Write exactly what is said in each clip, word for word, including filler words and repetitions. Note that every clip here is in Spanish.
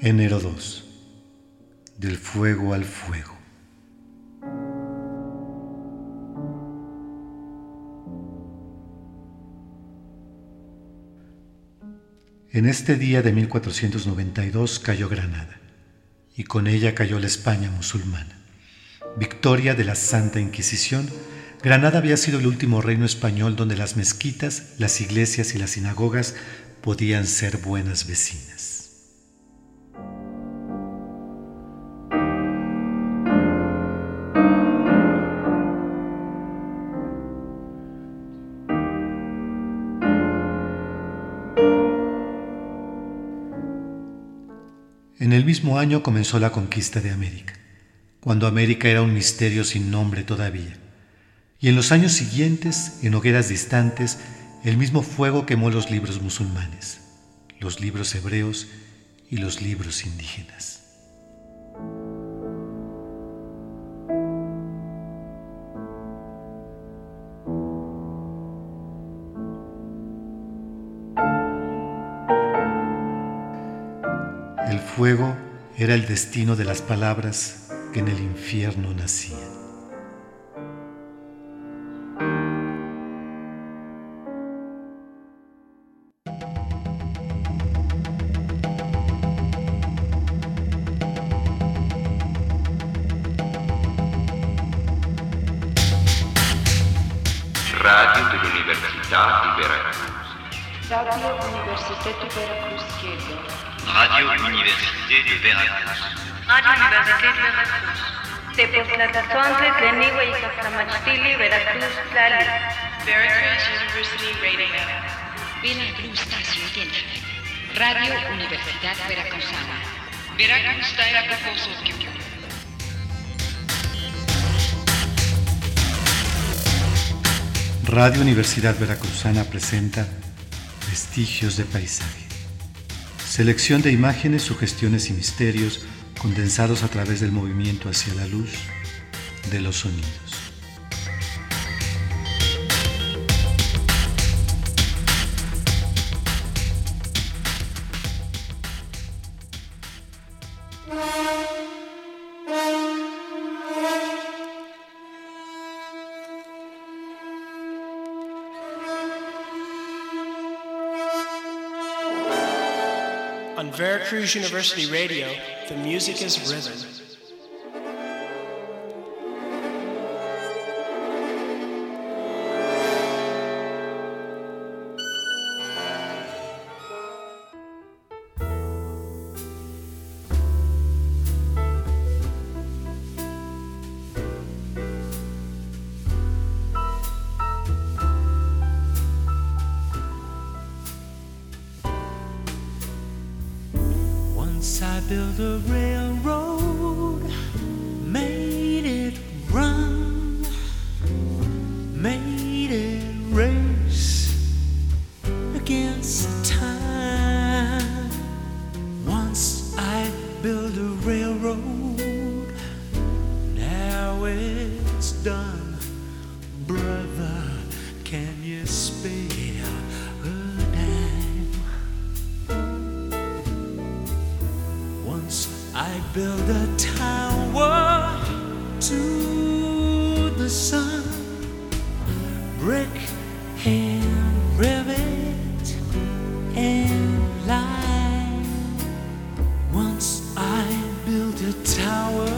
Enero dos. Del fuego al fuego. En este día de mil cuatrocientos noventa y dos cayó Granada, y con ella cayó la España musulmana. Victoria de la Santa Inquisición, Granada había sido el último reino español donde las mezquitas, las iglesias y las sinagogas podían ser buenas vecinas. En el mismo año comenzó la conquista de América, cuando América era un misterio sin nombre todavía. Y en los años siguientes, en hogueras distantes, el mismo fuego quemó los libros musulmanes, los libros hebreos y los libros indígenas. El fuego era el destino de las palabras que en el infierno nacían. Radio de la Universidad de Veracruz. Radio Université de Veracruz. Radio Université de Veracruz. Radio Université de Veracruz. Tepoztlacatzontli, Tlenihue y Caxamachtili, Veracruz, Tlali. Veracruz University Radio. Veracruz Station Denver. Radio Universidad Veracruzana. Veracruz Veracruz. Radio Universidad Veracruzana presenta Vestigios de Paisaje. Selección de imágenes, sugestiones y misterios condensados a través del movimiento hacia la luz de los sonidos. On Veracruz University Radio, the music is rhythm. I built a railroad, made it run, made it race against time. Once I built a railroad, now it's done. Brother, can you spare a dime? Once I built a tower to the sun, brick and rivet and line. Once I built a tower,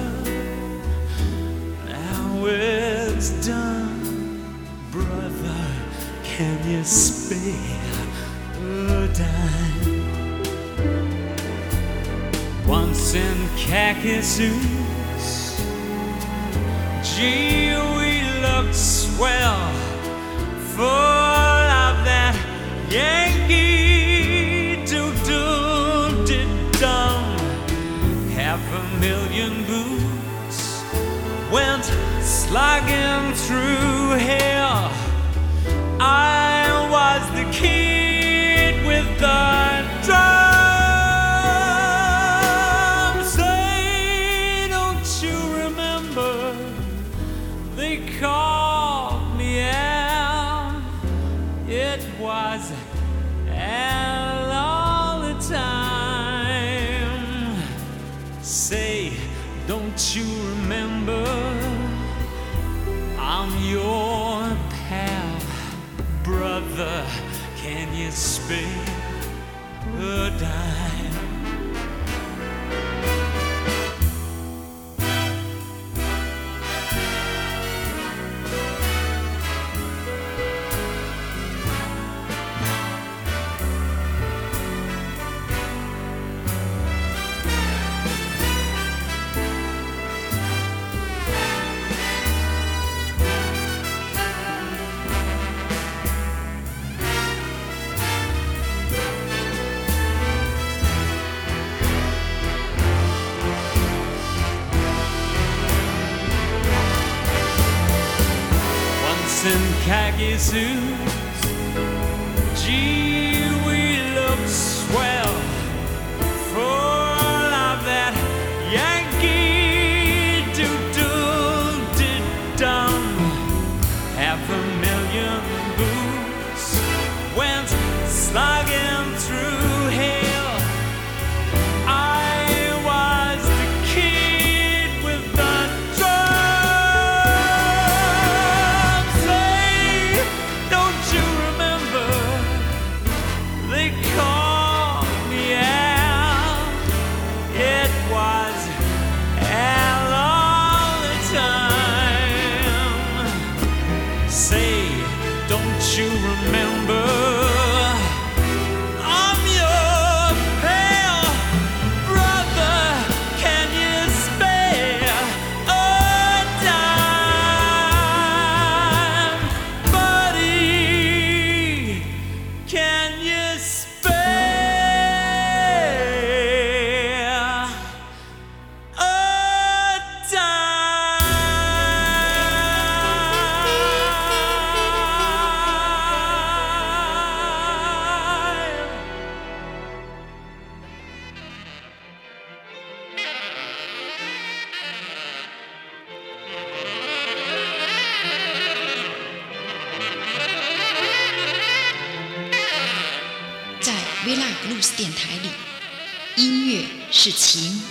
now it's done. Brother, can you spare a dime? Once in khaki suits, gee, we looked swell, full of that Yankee do-do-did-dum. Half a million boots went slogging through hell. I was the kid with the drum. Called me out. It was and all the time. Say, don't you remember? I'm your pal, brother. Can you spare a dime? In khaki suits, gee, we look swell, full of that Yankee doodle-dum. Half a million boots went slogging through hell. I was the kid with the you remember? I'm your pal, brother. Can you spare a dime, buddy? Can you spare a dime? Villa Blues 电台里，音乐是情。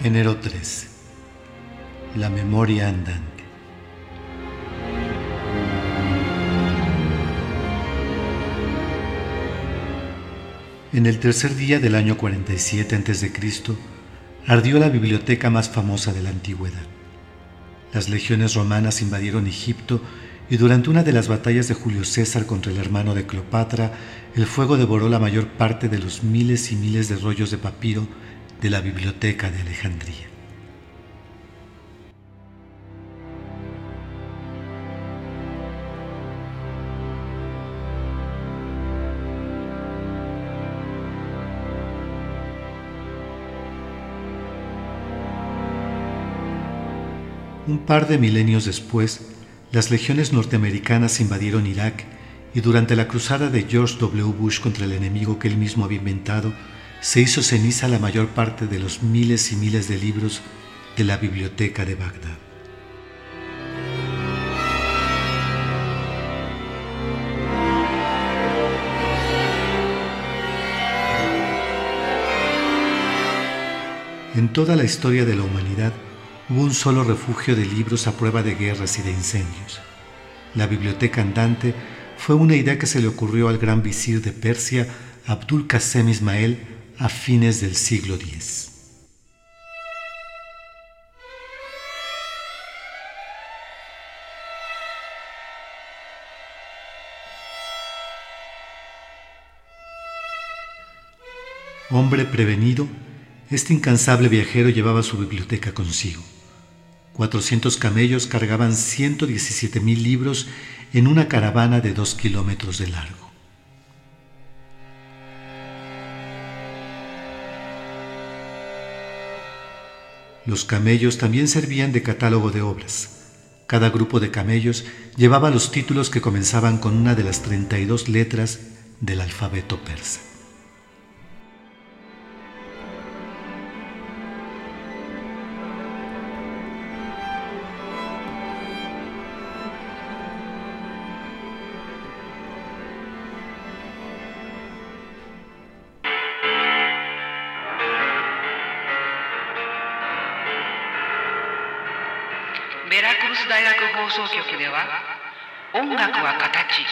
Enero trece. La memoria andante. En el tercer día del año cuarenta y siete antes de Cristo, ardió la biblioteca más famosa de la antigüedad. Las legiones romanas invadieron Egipto y durante una de las batallas de Julio César contra el hermano de Cleopatra, el fuego devoró la mayor parte de los miles y miles de rollos de papiro de la biblioteca de Alejandría. Un par de milenios después, las legiones norteamericanas invadieron Irak y durante la cruzada de George doble u. Bush contra el enemigo que él mismo había inventado, se hizo ceniza la mayor parte de los miles y miles de libros de la biblioteca de Bagdad. En toda la historia de la humanidad, hubo un solo refugio de libros a prueba de guerras y de incendios. La biblioteca andante fue una idea que se le ocurrió al gran visir de Persia, Abdul Qasem Ismail, a fines del siglo diez. Hombre prevenido, este incansable viajero llevaba su biblioteca consigo. cuatrocientos camellos cargaban ciento diecisiete mil libros en una caravana de dos kilómetros de largo. Los camellos también servían de catálogo de obras. Cada grupo de camellos llevaba los títulos que comenzaban con una de las treinta y dos letras del alfabeto persa. Veracruz 大学放送局では音楽は形。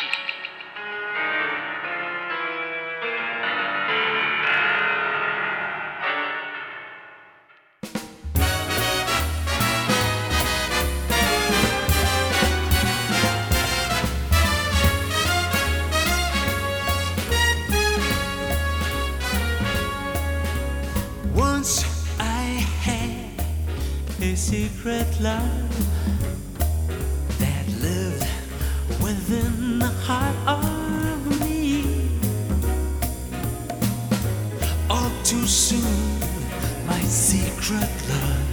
Once I had a secret love that lived within the heart of me. All too soon, my secret love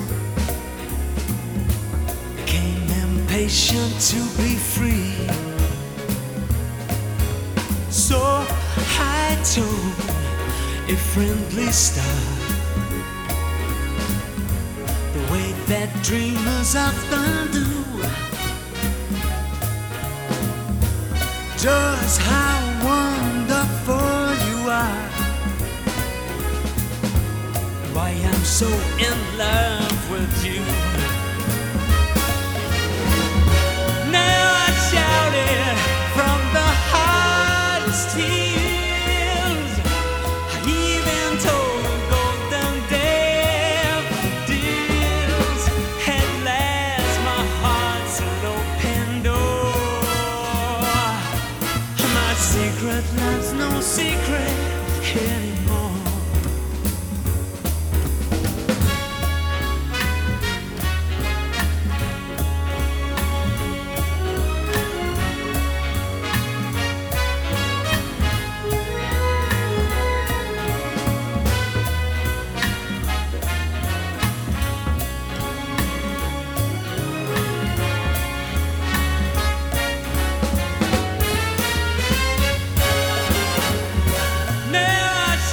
became impatient to be free. So I told a friendly star the way that dreamers often do, just how wonderful you are, why I'm so in love with you. Now I shout it from the hardest tears. I even told golden daffodils. At last my heart's an open door. My secret love's no secret anymore. Now I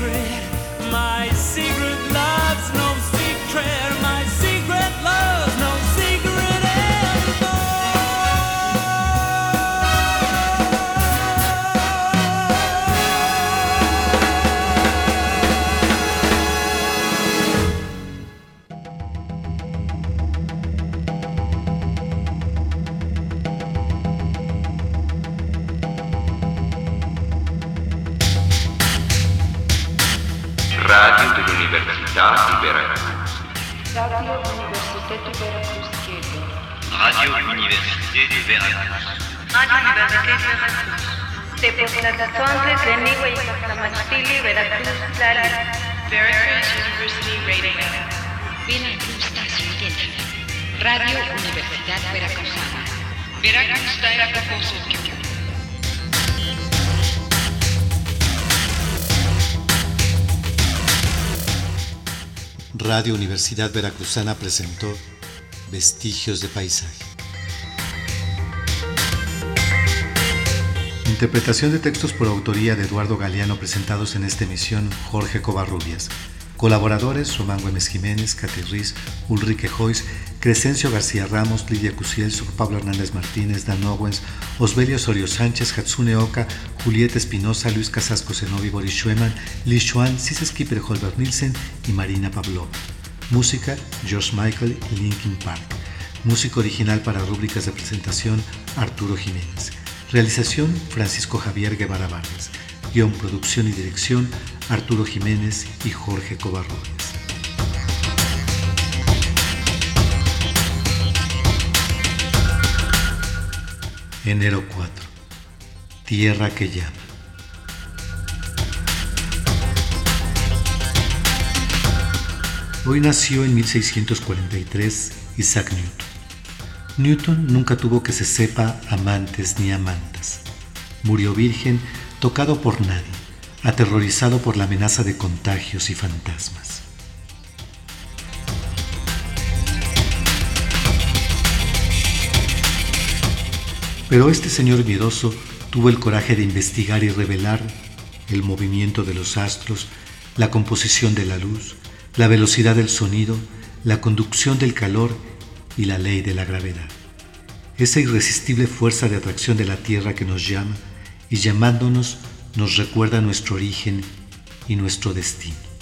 secret. My secret love's no secret. My secret love's no secret anymore. Radio dell'Università di Veracruz. Radio Université de Veracruz. Radio Université de Veracruz. Radio Université de Veracruz. Tepoztlán, Tlenigua y Caxtamachtili, Veracruz, Tlali. Veracruz University Radio. Veracruz Estación Dental. Radio Universidad Veracruzana. Veracruz Dairakofoso. Radio Universidad Veracruzana presentó Vestigios de Paisaje. Interpretación de textos por autoría de Eduardo Galeano presentados en esta emisión Jorge Covarrubias. Colaboradores Román Güemes Jiménez, Katy Ruiz, Ulrike Joyce, Crescencio García Ramos, Lidia Cusielso, Pablo Hernández Martínez, Dan Owens, Osbelio Osorio Sánchez, Hatsune Oka, Julieta Espinosa, Luis Casasco Zenobi, Boris Schuemann, Li Xuan, Cis Skipper, Holbert Nielsen y Marina Pavlova. Música George Michael y Linkin Park. Música original para rúbricas de presentación Arturo Jiménez. Realización Francisco Javier Guevara Vargas. Guión, producción y dirección Arturo Jiménez y Jorge Covarrubias. Enero cuatro. Tierra que llama. Hoy nació en mil seiscientos cuarenta y tres Isaac Newton. Newton nunca tuvo que se sepa amantes ni amantas. Murió virgen, tocado por nadie, aterrorizado por la amenaza de contagios y fantasmas. Pero este señor miedoso tuvo el coraje de investigar y revelar el movimiento de los astros, la composición de la luz, la velocidad del sonido, la conducción del calor y la ley de la gravedad. Esa irresistible fuerza de atracción de la Tierra que nos llama y llamándonos nos recuerda nuestro origen y nuestro destino.